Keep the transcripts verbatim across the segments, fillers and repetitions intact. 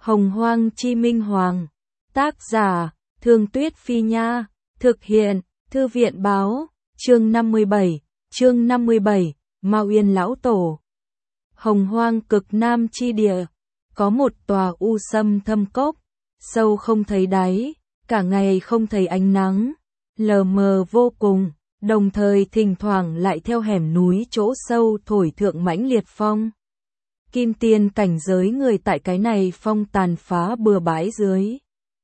Hồng Hoang Chi Minh Hoàng. Tác giả, Thương Tuyết Phi Nha. Thực hiện, Thư viện Báo. Chương năm mươi bảy. Chương năm mươi bảy. Mao Yên Lão Tổ. Hồng Hoang cực Nam chi địa. Có một tòa u sâm thâm cốc. Sâu không thấy đáy. Cả ngày không thấy ánh nắng. Lờ mờ vô cùng. Đồng thời thỉnh thoảng lại theo hẻm núi chỗ sâu thổi thượng mãnh liệt phong. Kim tiên cảnh giới người tại cái này phong tàn phá bừa bãi dưới.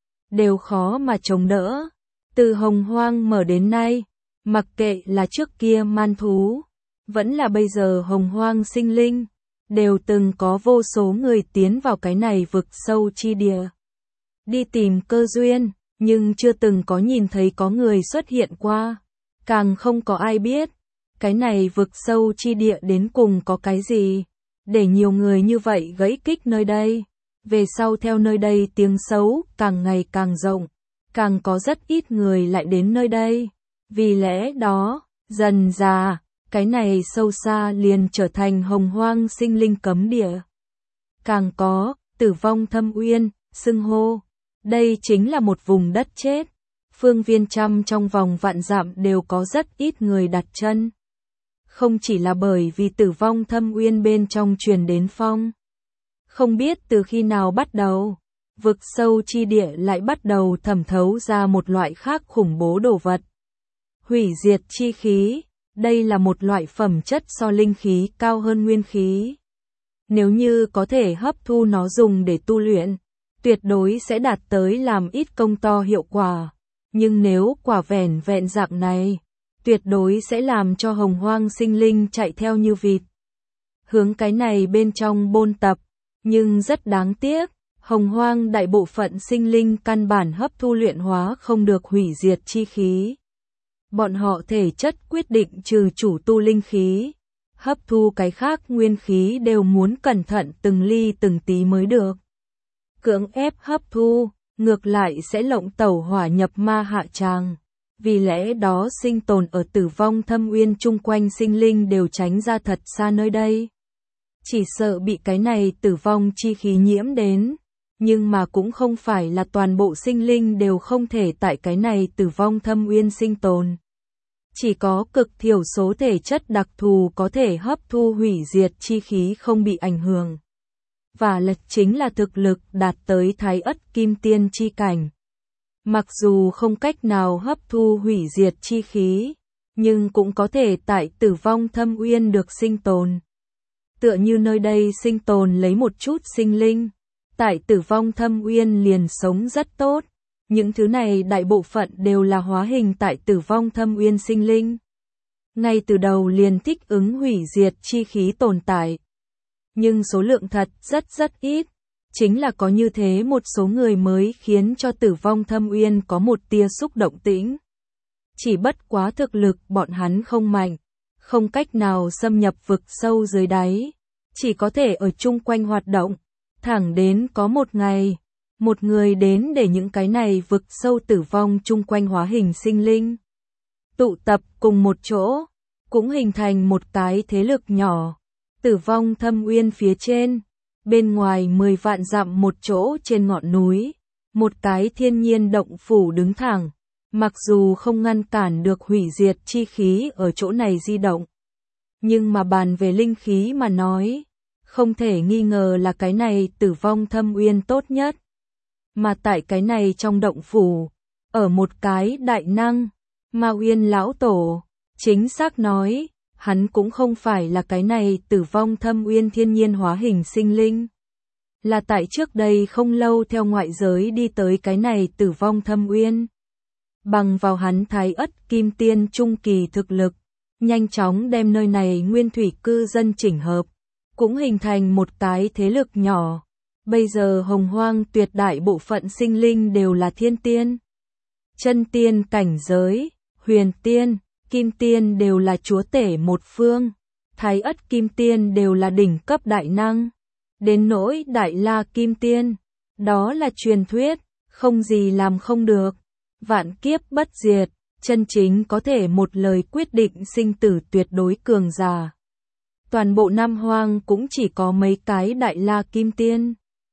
Đều khó mà chống đỡ. Từ Hồng Hoang mở đến nay, mặc kệ là trước kia man thú, vẫn là bây giờ Hồng Hoang sinh linh, đều từng có vô số người tiến vào cái này vực sâu chi địa. Đi tìm cơ duyên, nhưng chưa từng có nhìn thấy có người xuất hiện qua. Càng không có ai biết, cái này vực sâu chi địa đến cùng có cái gì, để nhiều người như vậy gãy kích nơi đây. Về sau theo nơi đây tiếng xấu càng ngày càng rộng, càng có rất ít người lại đến nơi đây. Vì lẽ đó, dần dà, cái này sâu xa liền trở thành Hồng Hoang sinh linh cấm địa. Càng có, Tử Vong Thâm Uyên, xưng hô. Đây chính là một vùng đất chết. Phương viên trăm trong vòng vạn dặm đều có rất ít người đặt chân. Không chỉ là bởi vì Tử Vong Thâm Uyên bên trong truyền đến phong. Không biết từ khi nào bắt đầu, vực sâu chi địa lại bắt đầu thẩm thấu ra một loại khác khủng bố đồ vật. Hủy diệt chi khí, đây là một loại phẩm chất so linh khí cao hơn nguyên khí. Nếu như có thể hấp thu nó dùng để tu luyện, tuyệt đối sẽ đạt tới làm ít công to hiệu quả. Nhưng nếu quả vẻn vẹn dạng này, tuyệt đối sẽ làm cho Hồng Hoang sinh linh chạy theo như vịt. Hướng cái này bên trong bôn tập, nhưng rất đáng tiếc, Hồng Hoang đại bộ phận sinh linh căn bản hấp thu luyện hóa không được hủy diệt chi khí. Bọn họ thể chất quyết định trừ chủ tu linh khí, hấp thu cái khác nguyên khí đều muốn cẩn thận từng ly từng tí mới được. Cưỡng ép hấp thu, ngược lại sẽ lộng tẩu hỏa nhập ma hạ tràng. Vì lẽ đó sinh tồn ở Tử Vong Thâm Uyên chung quanh sinh linh đều tránh ra thật xa nơi đây. Chỉ sợ bị cái này tử vong chi khí nhiễm đến. Nhưng mà cũng không phải là toàn bộ sinh linh đều không thể tại cái này Tử Vong Thâm Uyên sinh tồn. Chỉ có cực thiểu số thể chất đặc thù có thể hấp thu hủy diệt chi khí không bị ảnh hưởng. Và lật chính là thực lực đạt tới Thái Ất Kim Tiên chi cảnh. Mặc dù không cách nào hấp thu hủy diệt chi khí, nhưng cũng có thể tại Tử Vong Thâm Uyên được sinh tồn. Tựa như nơi đây sinh tồn lấy một chút sinh linh, tại Tử Vong Thâm Uyên liền sống rất tốt. Những thứ này đại bộ phận đều là hóa hình tại Tử Vong Thâm Uyên sinh linh. Ngay từ đầu liền thích ứng hủy diệt chi khí tồn tại. Nhưng số lượng thật rất rất ít. Chính là có như thế một số người mới khiến cho Tử Vong Thâm Uyên có một tia xúc động tĩnh. Chỉ bất quá thực lực bọn hắn không mạnh, không cách nào xâm nhập vực sâu dưới đáy, chỉ có thể ở chung quanh hoạt động. Thẳng đến có một ngày, một người đến để những cái này vực sâu tử vong chung quanh hóa hình sinh linh tụ tập cùng một chỗ, cũng hình thành một cái thế lực nhỏ. Tử Vong Thâm Uyên phía trên, bên ngoài mười vạn dặm một chỗ trên ngọn núi, một cái thiên nhiên động phủ đứng thẳng, mặc dù không ngăn cản được hủy diệt chi khí ở chỗ này di động. Nhưng mà bàn về linh khí mà nói, không thể nghi ngờ là cái này Tử Vong Thâm Uyên tốt nhất. Mà tại cái này trong động phủ, ở một cái đại năng, Mao Yên Lão Tổ, chính xác nói, hắn cũng không phải là cái này Tử Vong Thâm Uyên thiên nhiên hóa hình sinh linh. Là tại trước đây không lâu theo ngoại giới đi tới cái này Tử Vong Thâm Uyên. Bằng vào hắn Thái Ất Kim Tiên trung kỳ thực lực, nhanh chóng đem nơi này nguyên thủy cư dân chỉnh hợp, cũng hình thành một cái thế lực nhỏ. Bây giờ Hồng Hoang tuyệt đại bộ phận sinh linh đều là thiên tiên, chân tiên cảnh giới, huyền tiên, kim tiên đều là chúa tể một phương, Thái Ất Kim Tiên đều là đỉnh cấp đại năng. Đến nỗi Đại La Kim Tiên, đó là truyền thuyết, không gì làm không được, vạn kiếp bất diệt, chân chính có thể một lời quyết định sinh tử tuyệt đối cường giả. Toàn bộ Nam Hoang cũng chỉ có mấy cái Đại La Kim Tiên.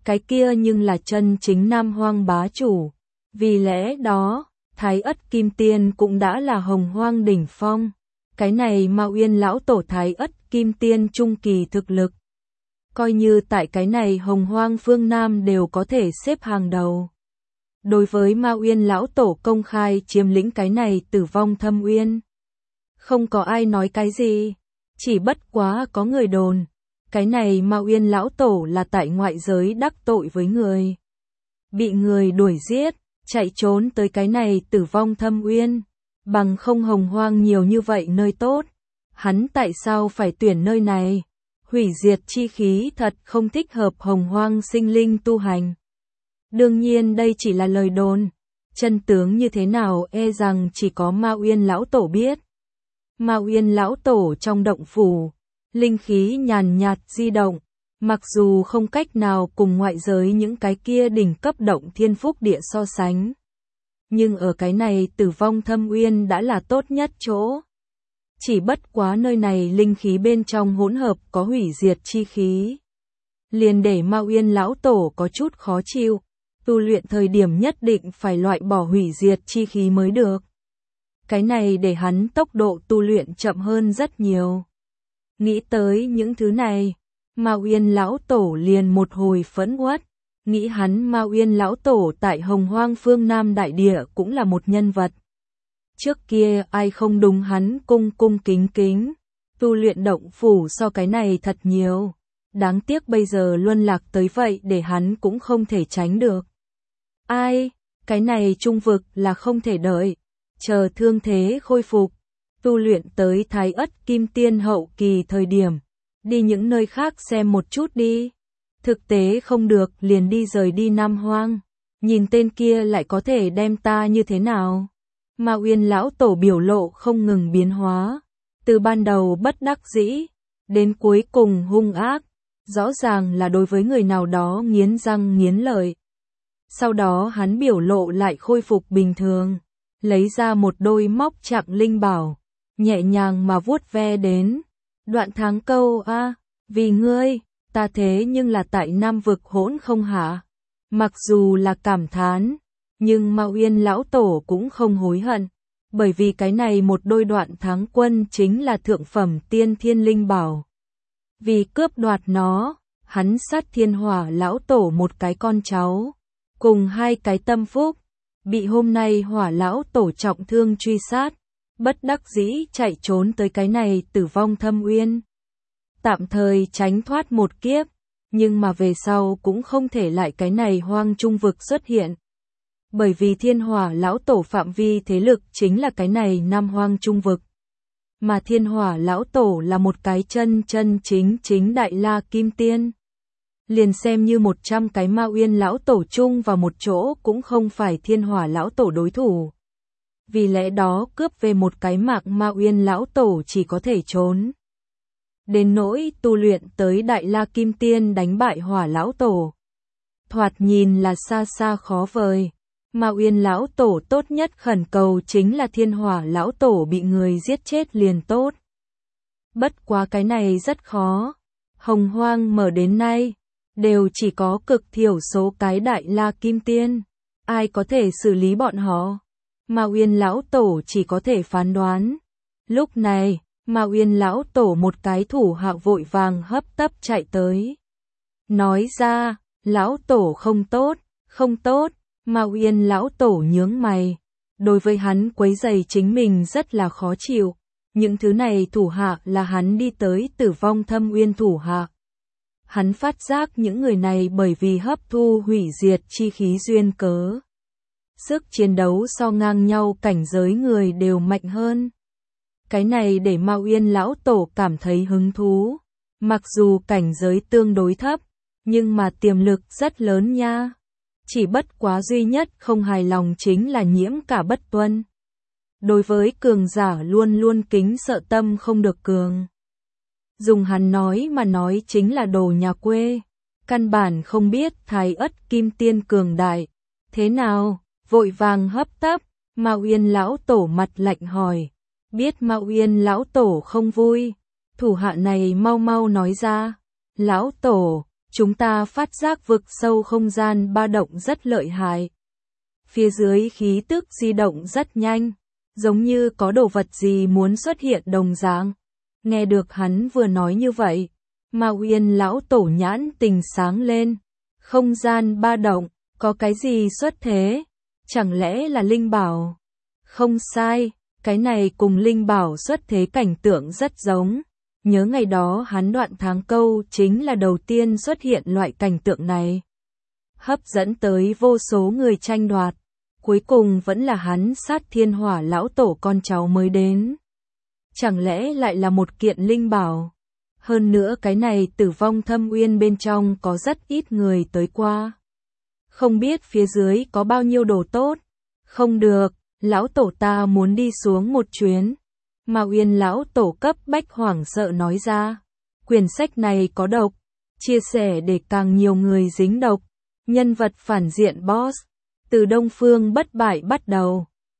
cái kia nhưng là chân chính Nam Hoang bá chủ. Vì lẽ đó, Thái Ất Kim Tiên cũng đã là Hồng Hoang đỉnh phong. Cái này Mao Uyên lão tổ Thái Ất Kim Tiên trung kỳ thực lực. Coi như tại cái này Hồng Hoang phương Nam đều có thể xếp hàng đầu. Đối với Mao Uyên lão tổ công khai chiếm lĩnh cái này Tử Vong Thâm Uyên, không có ai nói cái gì, chỉ bất quá có người đồn, cái này Mao Uyên lão tổ là tại ngoại giới đắc tội với người, bị người đuổi giết, chạy trốn tới cái này Tử Vong Thâm Uyên, bằng không Hồng Hoang nhiều như vậy nơi tốt, hắn tại sao phải tuyển nơi này? Hủy diệt chi khí thật không thích hợp Hồng Hoang sinh linh tu hành. Đương nhiên đây chỉ là lời đồn, chân tướng như thế nào e rằng chỉ có Mao Uyên lão tổ biết. Mao Uyên lão tổ trong động phủ, linh khí nhàn nhạt di động, mặc dù không cách nào cùng ngoại giới những cái kia đỉnh cấp động thiên phúc địa so sánh, nhưng ở cái này Tử Vong Thâm Uyên đã là tốt nhất chỗ. Chỉ bất quá nơi này linh khí bên trong hỗn hợp có hủy diệt chi khí, liền để Mao Uyên lão tổ có chút khó chịu, tu luyện thời điểm nhất định phải loại bỏ hủy diệt chi khí mới được. Cái này để hắn tốc độ tu luyện chậm hơn rất nhiều. Nghĩ tới những thứ này, Mao Uyên lão tổ liền một hồi phẫn uất, nghĩ hắn Mao Uyên lão tổ tại Hồng Hoang phương Nam đại địa cũng là một nhân vật. Trước kia ai không đúng hắn cung cung kính kính, tu luyện động phủ so cái này thật nhiều. Đáng tiếc bây giờ luân lạc tới vậy để hắn cũng không thể tránh được. Ai, cái này trung vực là không thể đợi, chờ thương thế khôi phục, tu luyện tới Thái Ất Kim Tiên hậu kỳ thời điểm, đi những nơi khác xem một chút đi. Thực tế không được liền đi rời đi Nam Hoang, nhìn tên kia lại có thể đem ta như thế nào. Mao Uyên lão tổ biểu lộ không ngừng biến hóa, từ ban đầu bất đắc dĩ, đến cuối cùng hung ác, rõ ràng là đối với người nào đó nghiến răng nghiến lợi. Sau đó hắn biểu lộ lại khôi phục bình thường, lấy ra một đôi móc chặng linh bảo, nhẹ nhàng mà vuốt ve đến. Đoạn tháng câu a, vì ngươi, ta thế nhưng là tại Nam vực hỗn không hả? Mặc dù là cảm thán, nhưng Mao Uyên lão tổ cũng không hối hận, bởi vì cái này một đôi đoạn tháng quân chính là thượng phẩm tiên thiên linh bảo. Vì cướp đoạt nó, hắn sát Thiên Hỏa lão tổ một cái con cháu, cùng hai cái tâm phúc, bị hôm nay Hỏa lão tổ trọng thương truy sát, bất đắc dĩ chạy trốn tới cái này Tử Vong Thâm Uyên. Tạm thời tránh thoát một kiếp, nhưng mà về sau cũng không thể lại cái này hoang trung vực xuất hiện. Bởi vì Thiên Hỏa lão tổ phạm vi thế lực chính là cái này Nam Hoang trung vực. Mà Thiên Hỏa lão tổ là một cái chân chân chính chính Đại La Kim Tiên. Liền xem như một trăm cái Mao Uyên lão tổ chung vào một chỗ cũng không phải Thiên Hỏa lão tổ đối thủ. Vì lẽ đó cướp về một cái mạng Mao Uyên lão tổ chỉ có thể trốn. Đến nỗi tu luyện tới Đại La Kim Tiên đánh bại Hỏa lão tổ, thoạt nhìn là xa xa khó vời. Mao Uyên lão tổ tốt nhất khẩn cầu chính là Thiên Hỏa lão tổ bị người giết chết liền tốt. Bất quá cái này rất khó. Hồng Hoang mở đến nay, đều chỉ có cực thiểu số cái Đại La Kim Tiên. Ai có thể xử lý bọn họ? Mao Uyên lão tổ chỉ có thể phán đoán. Lúc này, Mao Uyên lão tổ một cái thủ hạ vội vàng hấp tấp chạy tới. Nói ra, lão tổ không tốt, không tốt. Mao Uyên lão tổ nhướng mày, đối với hắn quấy rầy chính mình rất là khó chịu, những thứ này thủ hạ là hắn đi tới Tử Vong Thâm Uyên thủ hạ. Hắn phát giác những người này bởi vì hấp thu hủy diệt chi khí duyên cớ, sức chiến đấu so ngang nhau cảnh giới người đều mạnh hơn. Cái này để Mao Uyên lão tổ cảm thấy hứng thú, mặc dù cảnh giới tương đối thấp, nhưng mà tiềm lực rất lớn nha. Chỉ bất quá duy nhất không hài lòng chính là Nhiễm Cả Bất Tuân. Đối với cường giả luôn luôn kính sợ tâm không được cường. Dùng hắn nói mà nói chính là đồ nhà quê. Căn bản không biết Thái Ất Kim Tiên cường đại. Thế nào? Vội vàng hấp tấp. Mao Uyên lão tổ mặt lạnh hỏi. Biết Mao Uyên lão tổ không vui. Thủ hạ này mau mau nói ra. Lão tổ, chúng ta phát giác vực sâu không gian ba động rất lợi hại. Phía dưới khí tức di động rất nhanh, giống như có đồ vật gì muốn xuất hiện đồng dạng. Nghe được hắn vừa nói như vậy, Mao Uyên lão tổ nhãn tình sáng lên. Không gian ba động, có cái gì xuất thế? Chẳng lẽ là linh bảo? Không sai, cái này cùng linh bảo xuất thế cảnh tượng rất giống. Nhớ ngày đó hắn đoạn tháng câu chính là đầu tiên xuất hiện loại cảnh tượng này. Hấp dẫn tới vô số người tranh đoạt. Cuối cùng vẫn là hắn sát thiên hỏa lão tổ con cháu mới đến. Chẳng lẽ lại là một kiện linh bảo? Hơn nữa cái này Tử Vong Thâm Uyên bên trong có rất ít người tới qua. Không biết phía dưới có bao nhiêu đồ tốt. Không được, lão tổ ta muốn đi xuống một chuyến. Mao Uyên lão tổ cấp bách hoảng sợ nói ra. Quyển sách này có độc. Chia sẻ để càng nhiều người dính độc. Nhân vật phản diện boss. Từ Đông Phương bất bại bắt đầu.